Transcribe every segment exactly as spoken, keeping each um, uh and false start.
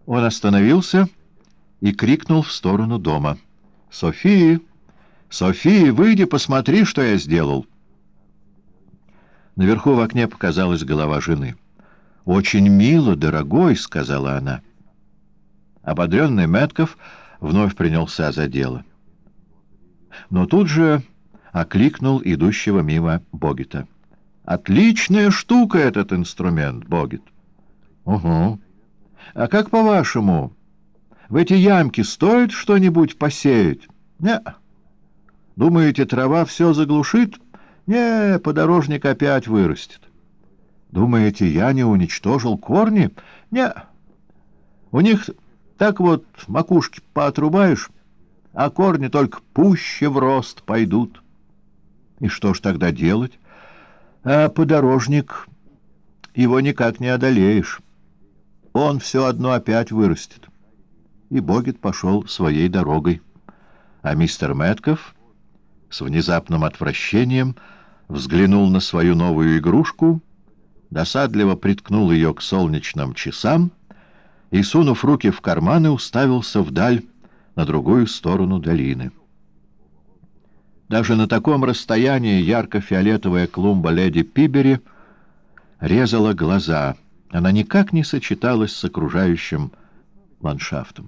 Он остановился и крикнул в сторону дома. «София! София, выйди, посмотри, что я сделал!» Наверху в окне показалась голова жены. «Очень мило, дорогой», — сказала она. Ободренный Мэтков вновь принялся за дело. Но тут же окликнул идущего мимо Богета. «Отличная штука этот инструмент, Богет!» «Угу. А как по-вашему, в эти ямки стоит что-нибудь посеять?» «Не. Думаете, трава все заглушит?» «Не, подорожник опять вырастет». «Думаете, я не уничтожил корни?» «Не. У них так вот макушки поотрубаешь, а корни только пуще в рост пойдут». «И что ж тогда делать?» «А подорожник, его никак не одолеешь. Он все одно опять вырастет». И Богет пошел своей дорогой. А мистер Мэтков с внезапным отвращением взглянул на свою новую игрушку, досадливо приткнул ее к солнечным часам и, сунув руки в карманы, уставился вдаль на другую сторону долины. Даже на таком расстоянии ярко-фиолетовая клумба леди Пибери резала глаза. Она никак не сочеталась с окружающим ландшафтом.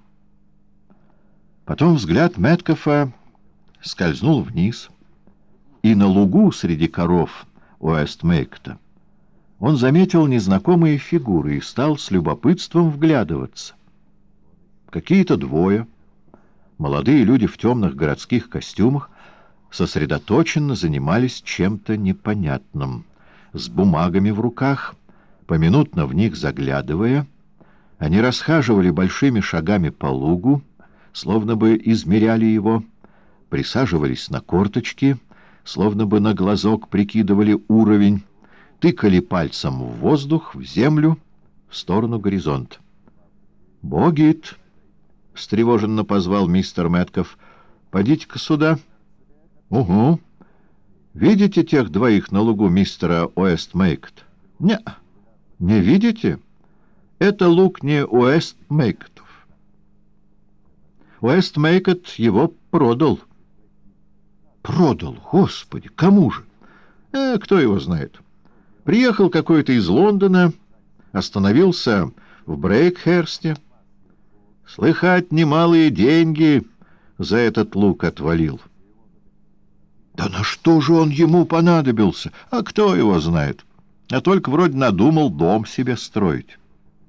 Потом взгляд Мэткофа скользнул вниз, и на лугу среди коров Уэстмейкта он заметил незнакомые фигуры и стал с любопытством вглядываться. Какие-то двое, молодые люди в темных городских костюмах, сосредоточенно занимались чем-то непонятным. С бумагами в руках, поминутно в них заглядывая, они расхаживали большими шагами по лугу, словно бы измеряли его, присаживались на корточки, словно бы на глазок прикидывали уровень, тыкали пальцем в воздух, в землю, в сторону горизонта. «Богит!» — встревоженно позвал мистер Мэтков. «Подите-ка сюда». «Угу. Видите тех двоих на лугу мистера Уэстмейкта?» «Не, не видите? Это луг не Уэстмейктов. Уэстмейкт его продал». «Продал? Господи! Кому же?» «Э, кто его знает. Приехал какой-то из Лондона, остановился в Брейкхерсте. Слыхать, немалые деньги за этот луг отвалил». «Да на что же он ему понадобился? А кто его знает? А только вроде надумал дом себе строить».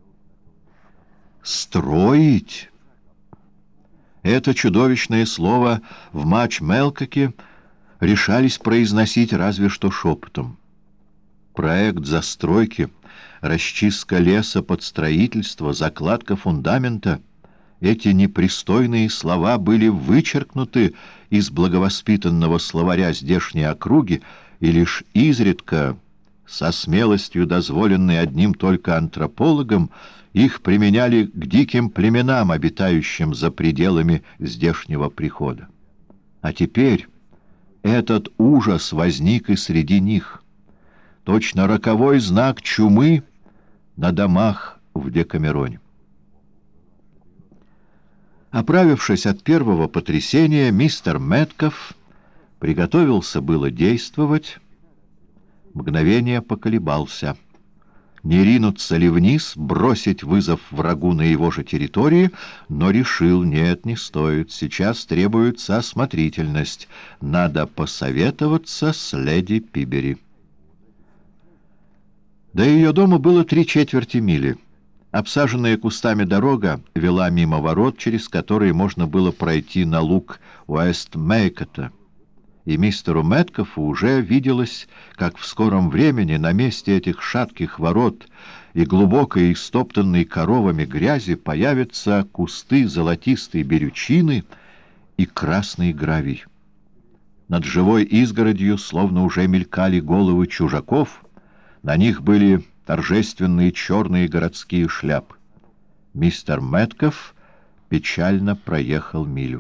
«Строить?» Это чудовищное слово в Матч-Мелкоке решались произносить разве что шепотом. Проект застройки, расчистка леса под строительство, закладка фундамента — эти непристойные слова были вычеркнуты из благовоспитанного словаря здешней округи, и лишь изредка, со смелостью, дозволенной одним только антропологом, их применяли к диким племенам, обитающим за пределами здешнего прихода. А теперь этот ужас возник и среди них. Точно роковой знак чумы на домах в Декамероне. Оправившись от первого потрясения, мистер Мэтков приготовился было действовать, мгновение поколебался. Не ринуться ли вниз, бросить вызов врагу на его же территории, но решил: нет, не стоит, сейчас требуется осмотрительность, надо посоветоваться с леди Пибери. До ее дома было три четверти мили. Обсаженная кустами дорога вела мимо ворот, через которые можно было пройти на луг Уэстмейкота. И мистеру Мэткофу уже виделось, как в скором времени на месте этих шатких ворот и глубокой истоптанной коровами грязи появятся кусты золотистой берючины и красный гравий. Над живой изгородью словно уже мелькали головы чужаков, на них были торжественные черные городские шляпы. Мистер Мэтков печально проехал милю.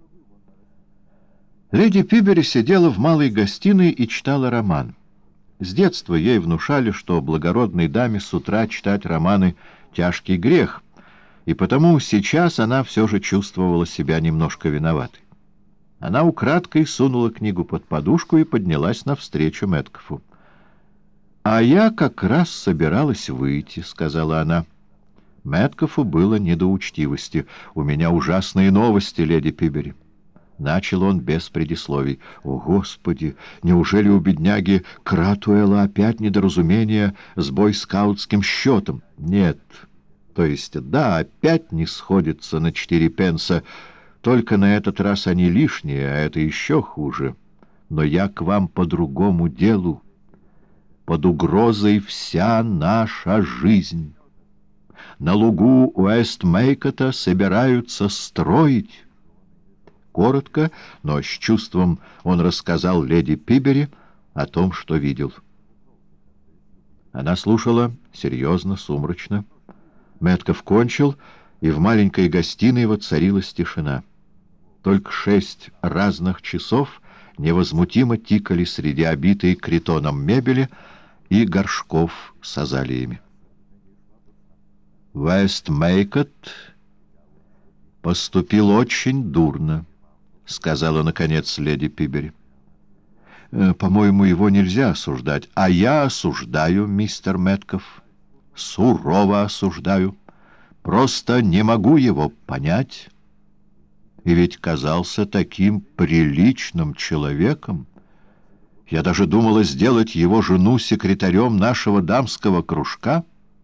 Леди Пибери сидела в малой гостиной и читала роман. С детства ей внушали, что благородной даме с утра читать романы — тяжкий грех, и потому сейчас она все же чувствовала себя немножко виноватой. Она украдкой сунула книгу под подушку и поднялась навстречу Мэткофу. «А я как раз собиралась выйти», — сказала она. Мэткофу было не до учтивости. «У меня ужасные новости, леди Пибери». Начал он без предисловий. «О, Господи! Неужели у бедняги Кратуэла опять недоразумение с бойскаутским счетом?» «Нет. То есть, да, опять не сходится на четыре пенса. Только на этот раз они лишние, а это еще хуже. Но я к вам по другому делу. Под угрозой вся наша жизнь. На лугу Уэст-Мейкота собираются строить». Коротко, но с чувством он рассказал леди Пибери о том, что видел. Она слушала серьезно, сумрачно. Мэткоф кончил, и в маленькой гостиной воцарилась тишина. Только шесть разных часов невозмутимо тикали среди обитой критоном мебели и горшков с азалиями. «Вест-Мейкот поступил очень дурно», — сказала, наконец, леди Пибери. «По-моему, его нельзя осуждать. А я осуждаю, мистер Мэткоф. Сурово осуждаю. Просто не могу его понять. И ведь казался таким приличным человеком. Я даже думала сделать его жену секретарем нашего дамского кружка.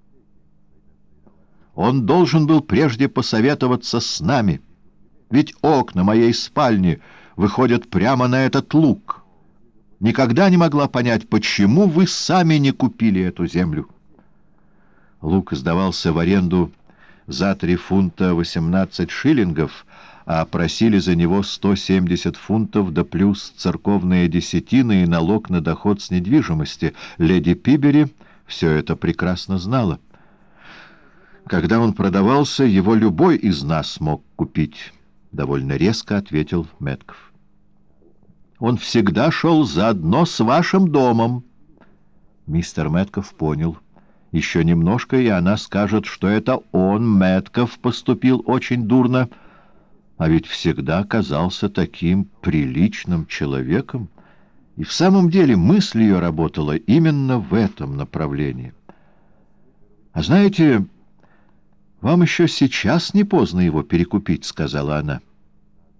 Он должен был прежде посоветоваться с нами. Ведь окна моей спальни выходят прямо на этот луг. Никогда не могла понять, почему вы сами не купили эту землю». Луг сдавался в аренду за три фунта восемнадцать шиллингов, а просили за него сто семьдесят фунтов да плюс церковные десятины и налог на доход с недвижимости. Леди Пибери все это прекрасно знала. Когда он продавался, его любой из нас мог купить. — довольно резко ответил Мэткоф. «Он всегда шел заодно с вашим домом». Мистер Мэткоф понял. Еще немножко, и она скажет, что это он, Мэткоф, поступил очень дурно, а ведь всегда казался таким приличным человеком. И в самом деле мысль ее работала именно в этом направлении. «А знаете, вам еще сейчас не поздно его перекупить», — сказала она.